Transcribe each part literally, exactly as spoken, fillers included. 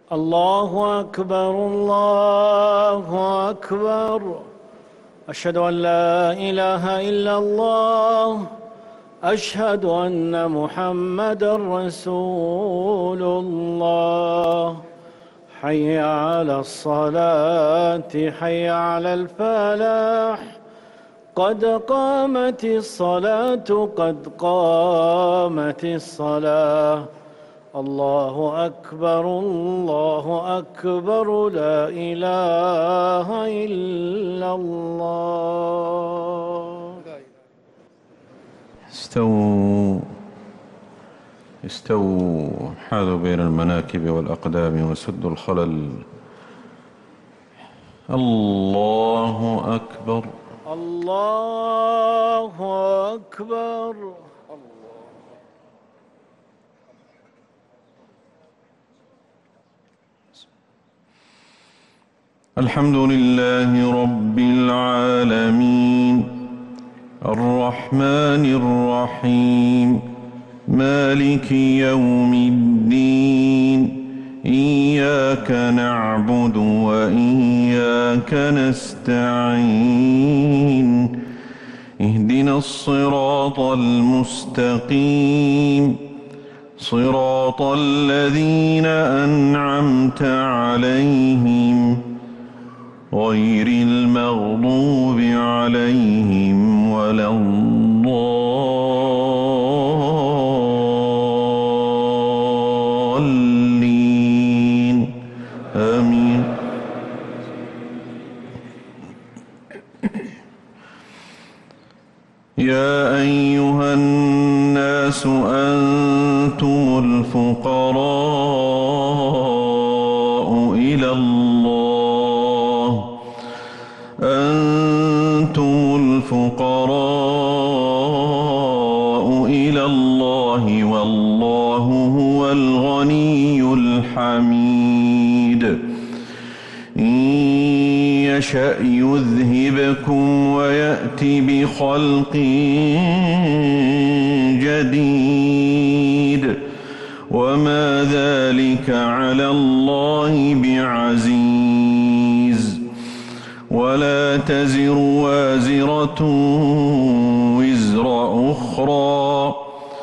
الله أكبر الله أكبر. أشهد أن لا إله إلا الله. أشهد أن محمدًا رسول الله. حي على الصلاة حي على الفلاح. قد قامت الصلاة قد قامت الصلاة. الله أكبر الله أكبر لا إله إلا الله. استووا استووا حاذوا بين المناكب والأقدام وسدوا الخلل. الله أكبر الله أكبر. الحمد لله رب العالمين الرحمن الرحيم مالك يوم الدين إياك نعبد وإياك نستعين اهدنا الصراط المستقيم صراط الذين أنعمت عليهم غير المغضوب عليهم ولا الضالين آمين. يا أيها الناس أنتم الفقراء إلى الله أنتم الفقراء إلى الله والله هو الغني الحميد. إن يشأ يذهبكم ويأت بخلق جديد وما ذلك على الله بعزيز. ولا تزر وازرة وزر أخرى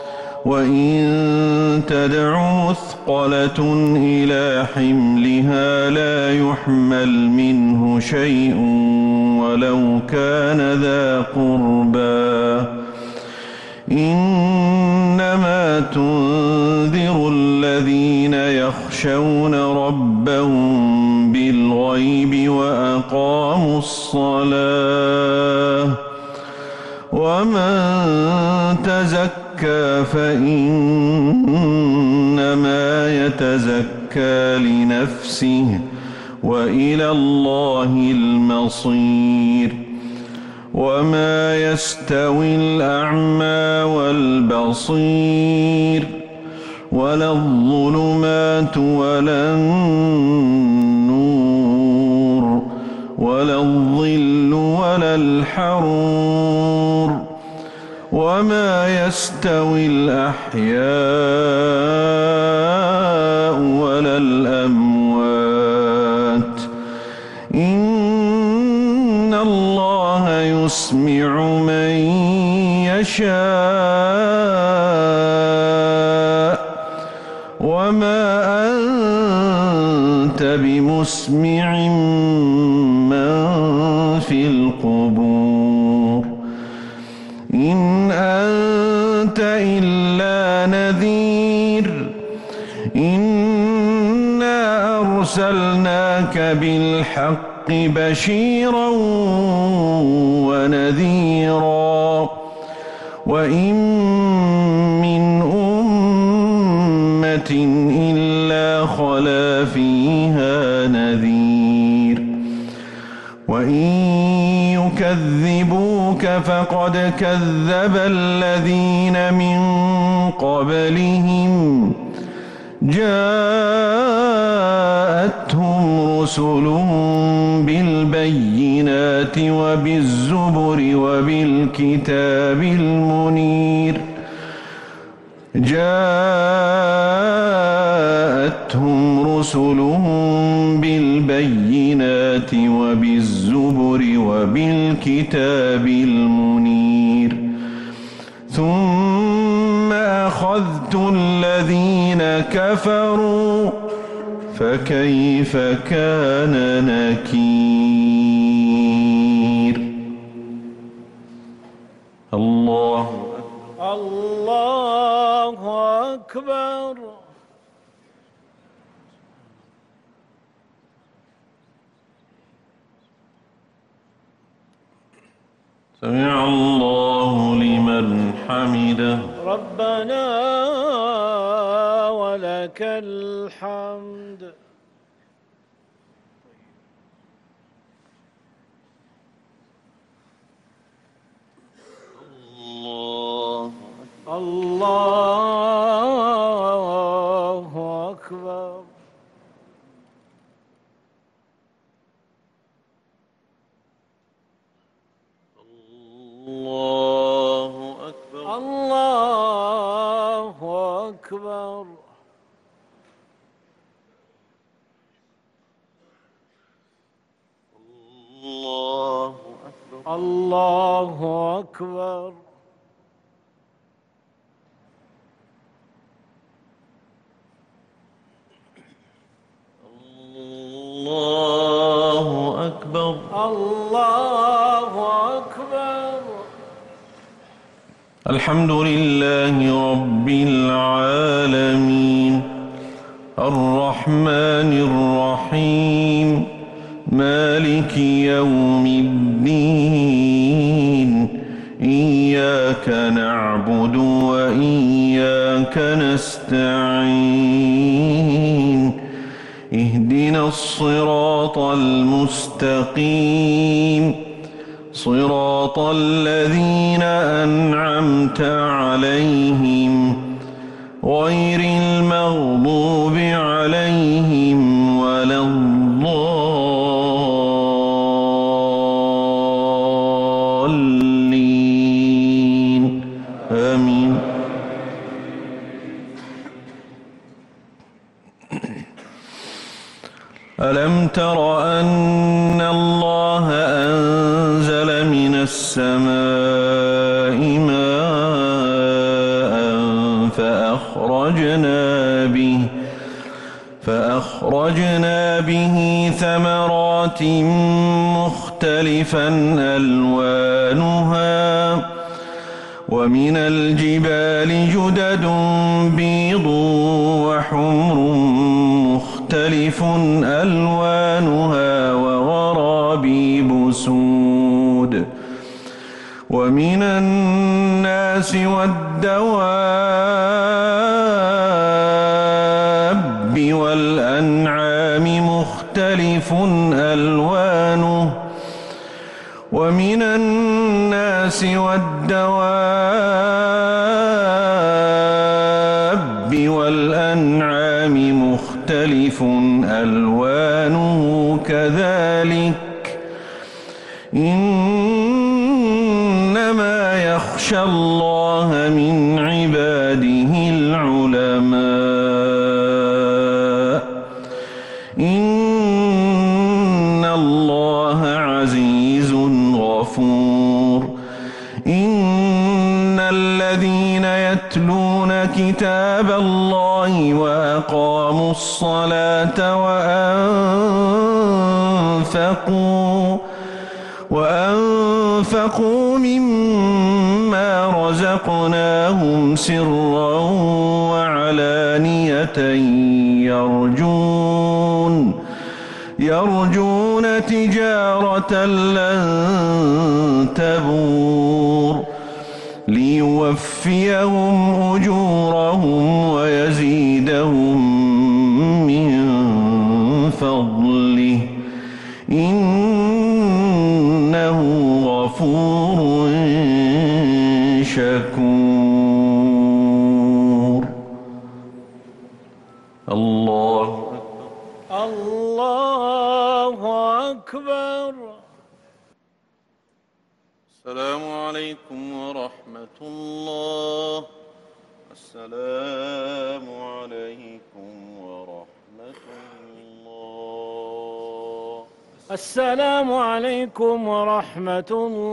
وإن تدع مثقلة إلى حملها لا يحمل منه شيء ولو كان ذا قربى. إنما تنذر الذين يخشون ربهم بالغيب وأقاموا الصلاة. ومن تزكى فإنما يتزكى لنفسه وإلى الله المصير. وما يستوي الأعمى والبصير ولا الظلمات ولا النور ولا الظل ولا الحرور. وما يستوي الأحياء ولا الأموات. إن الله يسمع من يشاء وما أنت بمسمع من في القبور. إن أنت إلا نذير. إنا أرسلناك بالحق بشيرا ونذيرا وإن من أمة إلا خلا فيها نذير. وإن يكذبوك فقد كذب الذين من قبلهم جاءتهم رسلهم بالبينات وبالزبر وبالكتاب المنير. جاءتهم رسلهم بالبينات وبالزبر وبالكتاب المنير ثم أخذت الذين كفروا فكيف كان نكير. الله الله أكبر. سمع الله لمن حمده. ربنا ولك الحمد. الله الله أكبر. الله أكبر. الله أكبر. الله أكبر. الله أكبر. الله أكبر. الله أكبر. الحمد لله رب العالمين الرحمن الرحيم مالك يوم الدين إياك نعبد وإياك نستعين اهدنا الصراط المستقيم صراط الذين أنعمت عليهم غير المغضوب عليهم ولا الضالين آمين. ألم تر أن الله أنزل من السماء ماء فأخرجنا به فأخرجنا به ثمرات مختلفا ألوانها ومن الجبال جدد بيض وحمر مختلف ألوانها وغرابيب سود ومن الناس والدواب والأنعام مختلف ألوانه ومن الناس والدواب والأنعام مختلف ألوانه كذلك إنما يخشى الله من عباده العلماء إن الله عزيز غفور. إن الذين يتلون كتاب الله وأقاموا الصلاة وأنفقوا وأنفقوا مما رزقناهم سرا وعلانية يرجون يرجون تجارة لن تبور ليوفيهم أجورهم ويزيدهم من فضله إنه غفور شكور. الله الله أكبر. السلام عليكم ورحمة الله. السلام عليكم ورحمة الله. السلام عليكم ورحمة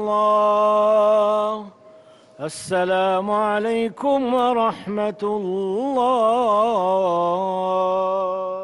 الله. السلام عليكم ورحمة الله.